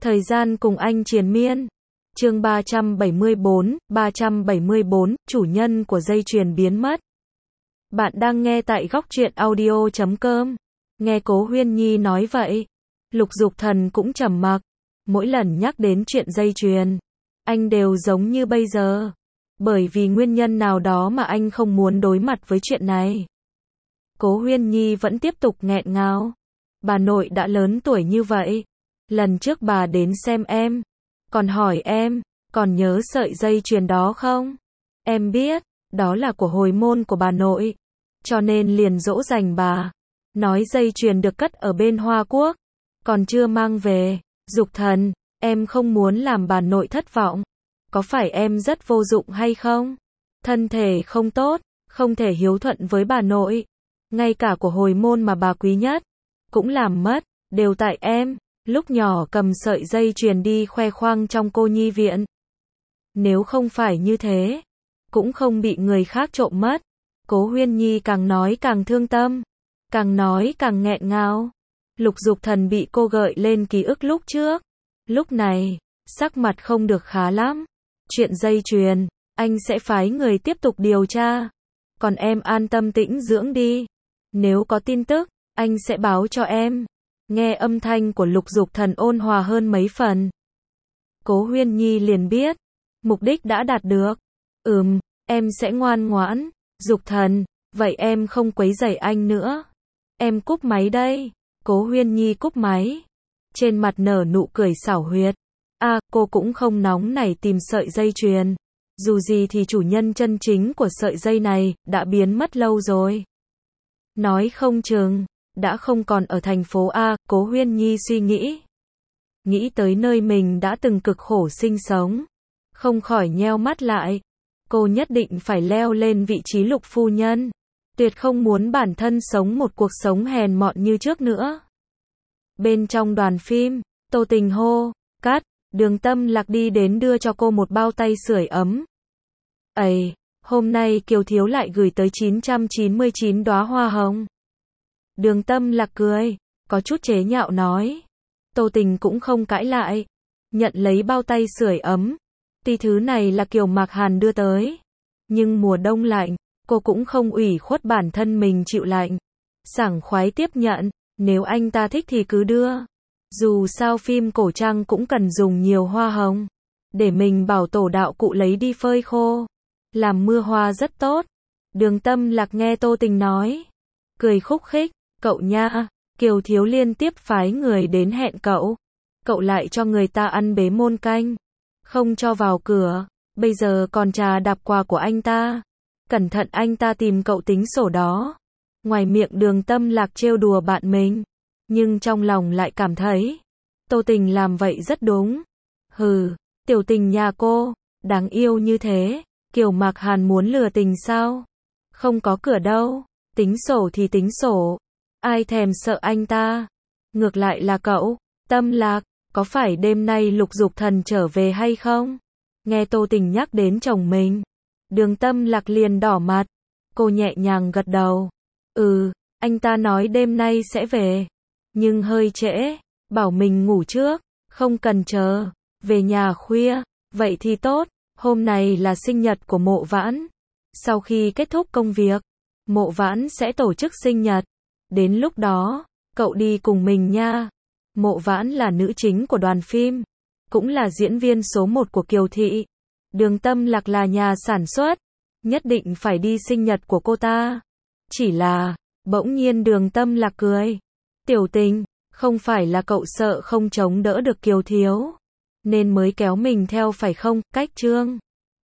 Thời gian cùng anh triền miên. Chương 374, chủ nhân của dây chuyền biến mất. Bạn đang nghe tại góc truyện audio.com. Nghe Cố Huyên Nhi nói vậy, Lục Dục Thần cũng trầm mặc. Mỗi lần nhắc đến chuyện dây chuyền, anh đều giống như bây giờ. Bởi vì nguyên nhân nào đó mà anh không muốn đối mặt với chuyện này. Cố Huyên Nhi vẫn tiếp tục nghẹn ngào. Bà nội đã lớn tuổi như vậy. Lần trước bà đến xem em, còn hỏi em, còn nhớ sợi dây chuyền đó không? Em biết, đó là của hồi môn của bà nội. Cho nên liền dỗ dành bà. Nói dây chuyền được cất ở bên Hoa Quốc, còn chưa mang về. Dục Thần, em không muốn làm bà nội thất vọng. Có phải em rất vô dụng hay không? Thân thể không tốt, không thể hiếu thuận với bà nội. Ngay cả của hồi môn mà bà quý nhất, cũng làm mất, đều tại em. Lúc nhỏ cầm sợi dây chuyền đi khoe khoang trong cô nhi viện. Nếu không phải như thế, cũng không bị người khác trộm mất. Cố Huyên Nhi càng nói càng thương tâm, càng nói càng nghẹn ngào. Lục Dục Thần bị cô gợi lên ký ức lúc trước. Lúc này, sắc mặt không được khá lắm. Chuyện dây chuyền, anh sẽ phái người tiếp tục điều tra. Còn em an tâm tĩnh dưỡng đi. Nếu có tin tức, anh sẽ báo cho em. Nghe âm thanh của Lục Dục Thần ôn hòa hơn mấy phần. Cố Huyên Nhi liền biết, mục đích đã đạt được. Em sẽ ngoan ngoãn. Dục Thần, vậy em không quấy rầy anh nữa. Em cúp máy đây. Cố Huyên Nhi cúp máy. Trên mặt nở nụ cười xảo huyệt. Cô cũng không nóng nảy tìm sợi dây chuyền. Dù gì thì chủ nhân chân chính của sợi dây này đã biến mất lâu rồi. Nói không chừng đã không còn ở thành phố A. Cố Huyên Nhi suy nghĩ. Nghĩ tới nơi mình đã từng cực khổ sinh sống, không khỏi nheo mắt lại. Cô nhất định phải leo lên vị trí Lục phu nhân. Tuyệt không muốn bản thân sống một cuộc sống hèn mọn như trước nữa. Bên trong đoàn phim, Tô Tình hô, cắt, Đường Tâm Lạc đi đến đưa cho cô một bao tay sưởi ấm. Hôm nay Kiều Thiếu lại gửi tới 999 đóa hoa hồng. Đường Tâm Lạc cười, có chút chế nhạo nói. Tô Tình cũng không cãi lại, nhận lấy bao tay sưởi ấm. Tuy thứ này là Kiều Mạc Hàn đưa tới, nhưng mùa đông lạnh, cô cũng không ủy khuất bản thân mình chịu lạnh. Sảng khoái tiếp nhận, nếu anh ta thích thì cứ đưa. Dù sao phim cổ trang cũng cần dùng nhiều hoa hồng, để mình bảo tổ đạo cụ lấy đi phơi khô. Làm mưa hoa rất tốt. Đường Tâm Lạc nghe Tô Tình nói, cười khúc khích, cậu nha, Kiều Thiếu liên tiếp phái người đến hẹn cậu. Cậu lại cho người ta ăn bế môn canh, không cho vào cửa, bây giờ còn trà đạp quà của anh ta. Cẩn thận anh ta tìm cậu tính sổ đó. Ngoài miệng Đường Tâm Lạc trêu đùa bạn mình, nhưng trong lòng lại cảm thấy Tô Tình làm vậy rất đúng. Tiểu Tình nhà cô, đáng yêu như thế, Kiều Mạc Hàn muốn lừa tình sao? Không có cửa đâu, tính sổ thì tính sổ. Ai thèm sợ anh ta? Ngược lại là cậu, Tâm Lạc, có phải đêm nay Lục Dục Thần trở về hay không? Nghe Tô Tình nhắc đến chồng mình, Đường Tâm Lạc liền đỏ mặt. Cô nhẹ nhàng gật đầu. Anh ta nói đêm nay sẽ về, nhưng hơi trễ, bảo mình ngủ trước, không cần chờ, về nhà khuya. Vậy thì tốt, hôm nay là sinh nhật của Mộ Vãn. Sau khi kết thúc công việc, Mộ Vãn sẽ tổ chức sinh nhật. Đến lúc đó, cậu đi cùng mình nha. Mộ Vãn là nữ chính của đoàn phim, cũng là diễn viên số 1 của Kiều Thị. Đường Tâm Lạc là nhà sản xuất, nhất định phải đi sinh nhật của cô ta. Chỉ là, bỗng nhiên Đường Tâm Lạc cười. Tiểu Tình, không phải là cậu sợ không chống đỡ được Kiều Thiếu, nên mới kéo mình theo phải không? Cách Trương